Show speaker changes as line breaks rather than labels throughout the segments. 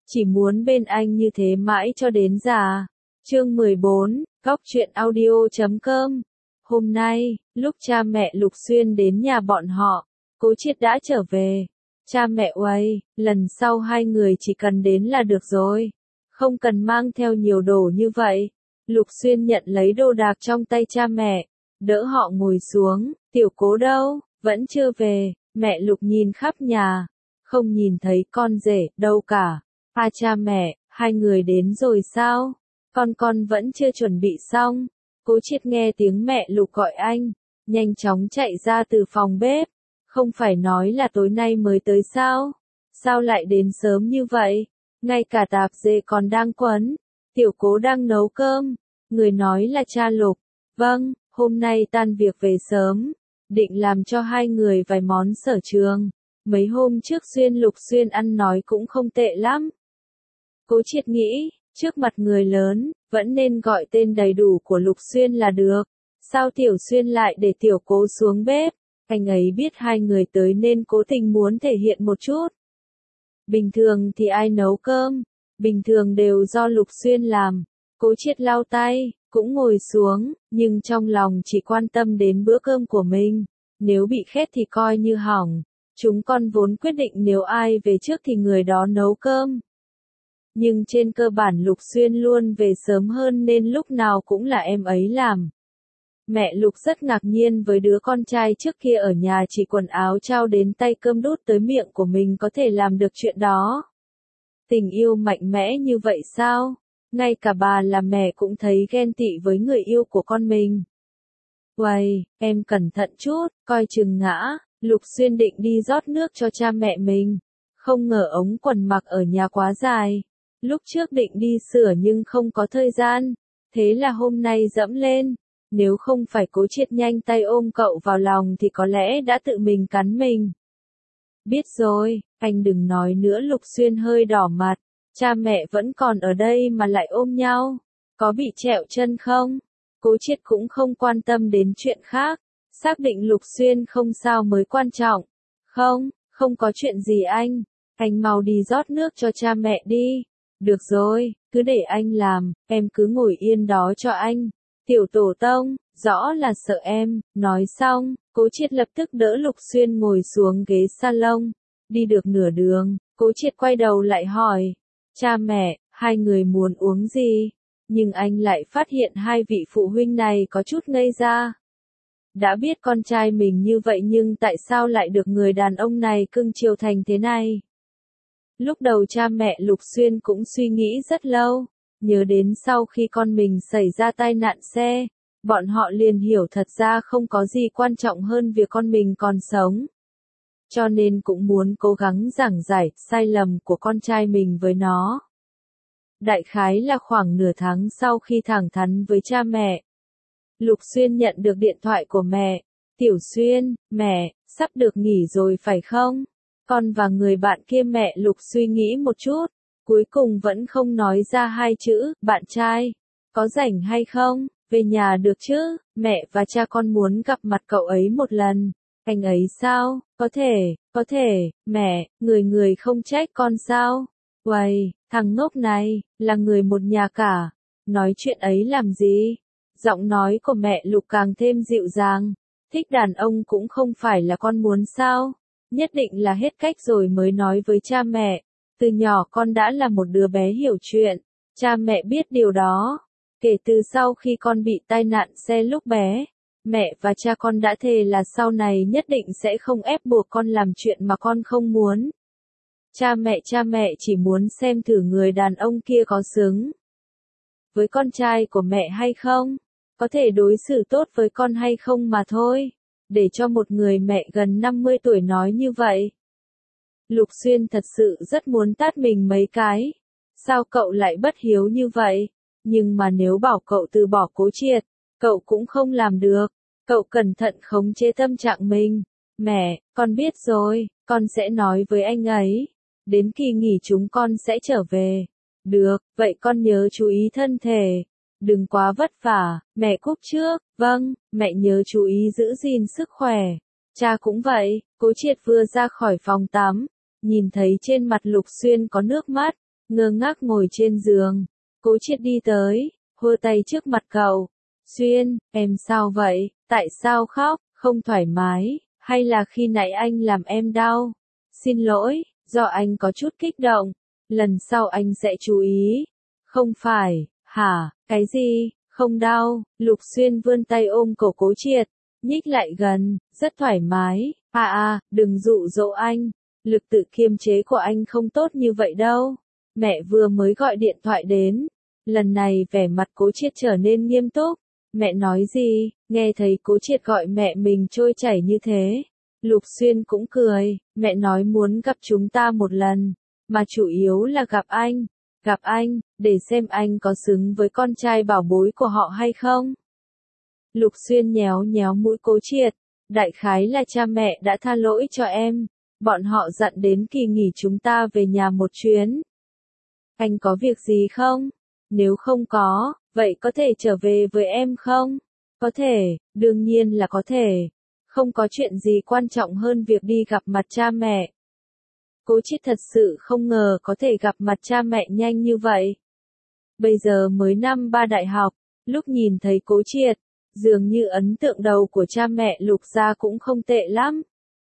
chỉ muốn bên anh như thế mãi cho đến già. Chương 14, Góc truyện audio.com. Hôm nay, lúc cha mẹ Lục Xuyên đến nhà bọn họ, Cố Triệt đã trở về. Cha mẹ uầy, lần sau hai người chỉ cần đến là được rồi. Không cần mang theo nhiều đồ như vậy. Lục Xuyên nhận lấy đồ đạc trong tay cha mẹ, đỡ họ ngồi xuống. Tiểu Cố đâu, vẫn chưa về. Mẹ Lục nhìn khắp nhà, không nhìn thấy con rể đâu cả. Cha mẹ, hai người đến rồi sao? Con vẫn chưa chuẩn bị xong. Cố Triệt nghe tiếng mẹ Lục gọi anh, nhanh chóng chạy ra từ phòng bếp. Không phải nói là tối nay mới tới sao? Sao lại đến sớm như vậy? Ngay cả tạp dề còn đang quấn. Tiểu Cố đang nấu cơm. Người nói là cha Lục. Vâng, hôm nay tan việc về sớm. Định làm cho hai người vài món sở trường. Mấy hôm trước Lục Xuyên ăn nói cũng không tệ lắm. Cố Triệt nghĩ, trước mặt người lớn, vẫn nên gọi tên đầy đủ của Lục Xuyên là được. Sao Tiểu Xuyên lại để Tiểu Cố xuống bếp? Anh ấy biết hai người tới nên cố tình muốn thể hiện một chút. Bình thường thì ai nấu cơm? Bình thường đều do Lục Xuyên làm. Cố Triệt lau tay, cũng ngồi xuống, nhưng trong lòng chỉ quan tâm đến bữa cơm của mình. Nếu bị khét thì coi như hỏng. Chúng con vốn quyết định nếu ai về trước thì người đó nấu cơm. Nhưng trên cơ bản Lục Xuyên luôn về sớm hơn nên lúc nào cũng là em ấy làm. Mẹ Lục rất ngạc nhiên với đứa con trai trước kia ở nhà chỉ quần áo trao đến tay cơm đút tới miệng của mình có thể làm được chuyện đó. Tình yêu mạnh mẽ như vậy sao? Ngay cả bà là mẹ cũng thấy ghen tị với người yêu của con mình. Uầy, em cẩn thận chút, coi chừng ngã. Lục Xuyên định đi rót nước cho cha mẹ mình. Không ngờ ống quần mặc ở nhà quá dài. Lúc trước định đi sửa nhưng không có thời gian. Thế là hôm nay dẫm lên. Nếu không phải Cố Triệt nhanh tay ôm cậu vào lòng thì có lẽ đã tự mình cắn mình. Biết rồi, anh đừng nói nữa. Lục Xuyên hơi đỏ mặt. Cha mẹ vẫn còn ở đây mà lại ôm nhau. Có bị trẹo chân không? Cố Triệt cũng không quan tâm đến chuyện khác. Xác định Lục Xuyên không sao mới quan trọng. Không có chuyện gì anh. Anh mau đi rót nước cho cha mẹ đi. Được rồi, cứ để anh làm, em cứ ngồi yên đó cho anh. Tiểu tổ tông, rõ là sợ em. Nói xong, Cố Triệt lập tức đỡ Lục Xuyên ngồi xuống ghế salon. Đi được nửa đường, Cố Triệt quay đầu lại hỏi. Cha mẹ, hai người muốn uống gì? Nhưng anh lại phát hiện hai vị phụ huynh này có chút ngây ra. Đã biết con trai mình như vậy nhưng tại sao lại được người đàn ông này cưng chiều thành thế này? Lúc đầu cha mẹ Lục Xuyên cũng suy nghĩ rất lâu, nhớ đến sau khi con mình xảy ra tai nạn xe, bọn họ liền hiểu thật ra không có gì quan trọng hơn việc con mình còn sống. Cho nên cũng muốn cố gắng giảng giải sai lầm của con trai mình với nó. Đại khái là khoảng nửa tháng sau khi thẳng thắn với cha mẹ, Lục Xuyên nhận được điện thoại của mẹ. Tiểu Xuyên, mẹ, sắp được nghỉ rồi phải không? Con và người bạn kia. Mẹ Lục suy nghĩ một chút, cuối cùng vẫn không nói ra hai chữ, bạn trai. Có rảnh hay không? Về nhà được chứ? Mẹ và cha con muốn gặp mặt cậu ấy một lần. Anh ấy sao? Có thể, mẹ, người không trách con sao? Uầy, thằng ngốc này, là người một nhà cả. Nói chuyện ấy làm gì? Giọng nói của mẹ Lục càng thêm dịu dàng. Thích đàn ông cũng không phải là con muốn sao? Nhất định là hết cách rồi mới nói với cha mẹ. Từ nhỏ con đã là một đứa bé hiểu chuyện. Cha mẹ biết điều đó. Kể từ sau khi con bị tai nạn xe lúc bé, mẹ và cha con đã thề là sau này nhất định sẽ không ép buộc con làm chuyện mà con không muốn. Cha mẹ chỉ muốn xem thử người đàn ông kia có xứng với con trai của mẹ hay không, có thể đối xử tốt với con hay không mà thôi. Để cho một người mẹ gần 50 tuổi nói như vậy. Lục Xuyên thật sự rất muốn tát mình mấy cái. Sao cậu lại bất hiếu như vậy? Nhưng mà nếu bảo cậu từ bỏ Cố Triệt, cậu cũng không làm được. Cậu cẩn thận khống chế tâm trạng mình. Mẹ, con biết rồi, con sẽ nói với anh ấy. Đến kỳ nghỉ chúng con sẽ trở về. Được, vậy con nhớ chú ý thân thể. Đừng quá vất vả. Mẹ cúp trước. Vâng, mẹ nhớ chú ý giữ gìn sức khỏe. Cha cũng vậy. Cố Triệt vừa ra khỏi phòng tắm, nhìn thấy trên mặt Lục Xuyên có nước mắt, ngơ ngác ngồi trên giường. Cố Triệt đi tới, hơ tay trước mặt cậu. Xuyên, em sao vậy, tại sao khóc, không thoải mái, hay là khi nãy anh làm em đau? Xin lỗi, do anh có chút kích động, lần sau anh sẽ chú ý. Không phải, hả, cái gì, không đau, Lục Xuyên vươn tay ôm cổ Cố Triệt, nhích lại gần, rất thoải mái, đừng dụ dỗ anh, lực tự kiềm chế của anh không tốt như vậy đâu. Mẹ vừa mới gọi điện thoại đến, lần này vẻ mặt Cố Triệt trở nên nghiêm túc. Mẹ nói gì, nghe thấy Cố Triệt gọi mẹ mình trôi chảy như thế. Lục Xuyên cũng cười, mẹ nói muốn gặp chúng ta một lần, mà chủ yếu là gặp anh, để xem anh có xứng với con trai bảo bối của họ hay không. Lục Xuyên nhéo nhéo mũi Cố Triệt, đại khái là cha mẹ đã tha lỗi cho em, bọn họ dặn đến kỳ nghỉ chúng ta về nhà một chuyến. Anh có việc gì không? Nếu không có, vậy có thể trở về với em không? Có thể, đương nhiên là có thể. Không có chuyện gì quan trọng hơn việc đi gặp mặt cha mẹ. Cố Triệt thật sự không ngờ có thể gặp mặt cha mẹ nhanh như vậy. Bây giờ mới năm 3 đại học, lúc nhìn thấy Cố Triệt, dường như ấn tượng đầu của cha mẹ Lục gia cũng không tệ lắm.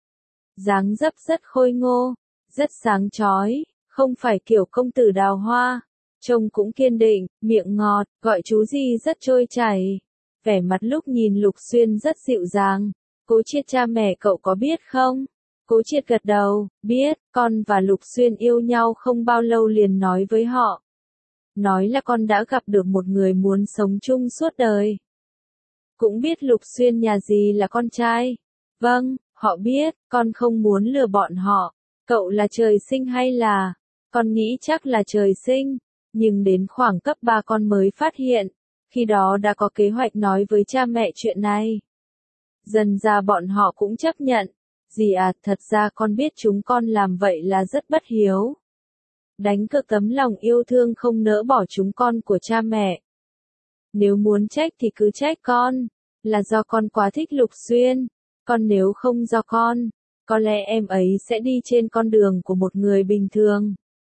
Dáng dấp rất khôi ngô, rất sáng chói, không phải kiểu công tử đào hoa. Trông cũng kiên định, miệng ngọt, gọi chú gì rất trôi chảy. Vẻ mặt lúc nhìn Lục Xuyên rất dịu dàng. Cố Triệt cha mẹ cậu có biết không? Cố Triệt gật đầu, biết, con và Lục Xuyên yêu nhau không bao lâu liền nói với họ. Nói là con đã gặp được một người muốn sống chung suốt đời. Cũng biết Lục Xuyên nhà gì là con trai. Vâng, họ biết, con không muốn lừa bọn họ. Cậu là trời sinh hay là? Con nghĩ chắc là trời sinh. Nhưng đến khoảng cấp 3 con mới phát hiện, khi đó đã có kế hoạch nói với cha mẹ chuyện này. Dần ra bọn họ cũng chấp nhận. Dì thật ra con biết chúng con làm vậy là rất bất hiếu. Đánh cược tấm lòng yêu thương không nỡ bỏ chúng con của cha mẹ. Nếu muốn trách thì cứ trách con, là do con quá thích Lục Xuyên. Còn nếu không do con, có lẽ em ấy sẽ đi trên con đường của một người bình thường.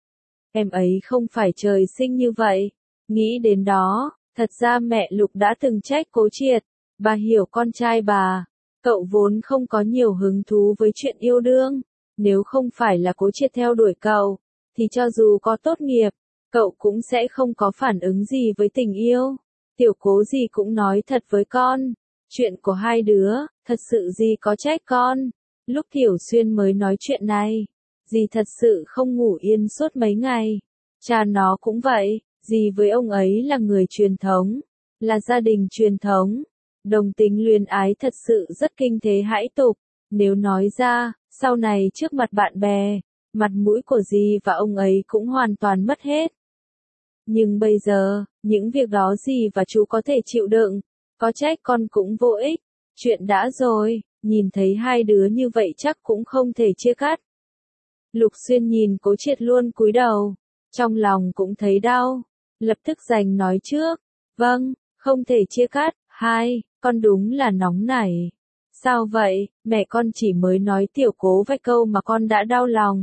Em ấy không phải trời sinh như vậy. Nghĩ đến đó, thật ra mẹ Lục đã từng trách Cố Triệt. Bà hiểu con trai bà. Cậu vốn không có nhiều hứng thú với chuyện yêu đương. Nếu không phải là Cố Triệt theo đuổi cậu, thì cho dù có tốt nghiệp, cậu cũng sẽ không có phản ứng gì với tình yêu. Tiểu Cố gì cũng nói thật với con. Chuyện của hai đứa, thật sự gì có trách con. Lúc Tiểu Xuyên mới nói chuyện này, dì thật sự không ngủ yên suốt mấy ngày. Cha nó cũng vậy, dì với ông ấy là người truyền thống, là gia đình truyền thống. Đồng tính luyến ái thật sự rất kinh thế hãi tục. Nếu nói ra, sau này trước mặt bạn bè, mặt mũi của dì và ông ấy cũng hoàn toàn mất hết. Nhưng bây giờ, những việc đó dì và chú có thể chịu đựng, có trách con cũng vô ích. Chuyện đã rồi, nhìn thấy hai đứa như vậy chắc cũng không thể chia cắt. Lục Xuyên nhìn Cố Triệt luôn cúi đầu, trong lòng cũng thấy đau, lập tức giành nói trước. Vâng, không thể chia cắt. Hai, con đúng là nóng nảy. Sao vậy, mẹ con chỉ mới nói Tiểu Cố vài câu mà con đã đau lòng.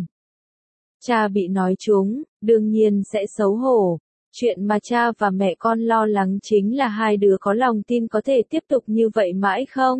Cha bị nói trúng, đương nhiên sẽ xấu hổ. Chuyện mà cha và mẹ con lo lắng chính là hai đứa có lòng tin có thể tiếp tục như vậy mãi không?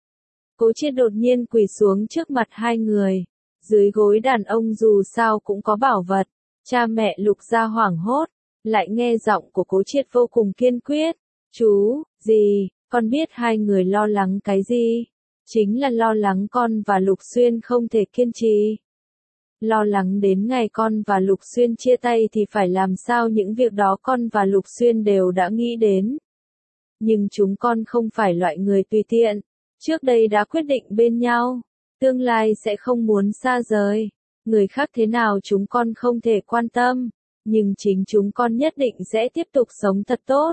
Cố Triệt đột nhiên quỳ xuống trước mặt hai người. Dưới gối đàn ông dù sao cũng có bảo vật. Cha mẹ Lục gia hoảng hốt, lại nghe giọng của Cố Triệt vô cùng kiên quyết. Chú, dì, con biết hai người lo lắng cái gì? Chính là lo lắng con và Lục Xuyên không thể kiên trì. Lo lắng đến ngày con và Lục Xuyên chia tay thì phải làm sao, những việc đó con và Lục Xuyên đều đã nghĩ đến. Nhưng chúng con không phải loại người tùy tiện. Trước đây đã quyết định bên nhau. Tương lai sẽ không muốn xa rời. Người khác thế nào chúng con không thể quan tâm. Nhưng chính chúng con nhất định sẽ tiếp tục sống thật tốt.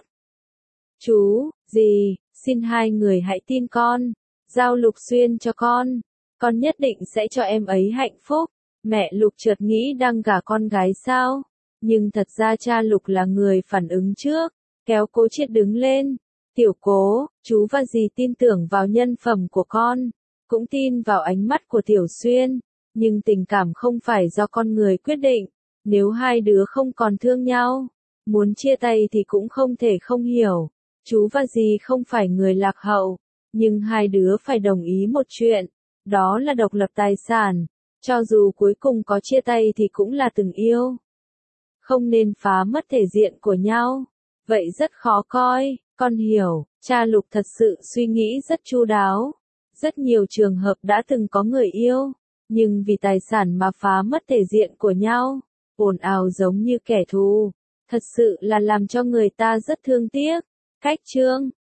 Chú, dì, xin hai người hãy tin con. Giao Lục Xuyên cho con. Con nhất định sẽ cho em ấy hạnh phúc. Mẹ Lục chợt nghĩ đang gả con gái sao? Nhưng thật ra cha Lục là người phản ứng trước. Kéo Cố Triệt đứng lên. Tiểu Cố, chú và dì tin tưởng vào nhân phẩm của con. Cũng tin vào ánh mắt của Tiểu Xuyên. Nhưng tình cảm không phải do con người quyết định. Nếu hai đứa không còn thương nhau, muốn chia tay thì cũng không thể không hiểu. Chú và dì không phải người lạc hậu, nhưng hai đứa phải đồng ý một chuyện, đó là độc lập tài sản. Cho dù cuối cùng có chia tay thì cũng là từng yêu. Không nên phá mất thể diện của nhau. Vậy rất khó coi, con hiểu, cha Lục thật sự suy nghĩ rất chu đáo. Rất nhiều trường hợp đã từng có người yêu, nhưng vì tài sản mà phá mất thể diện của nhau, ồn ào giống như kẻ thù. Thật sự là làm cho người ta rất thương tiếc. Cách chương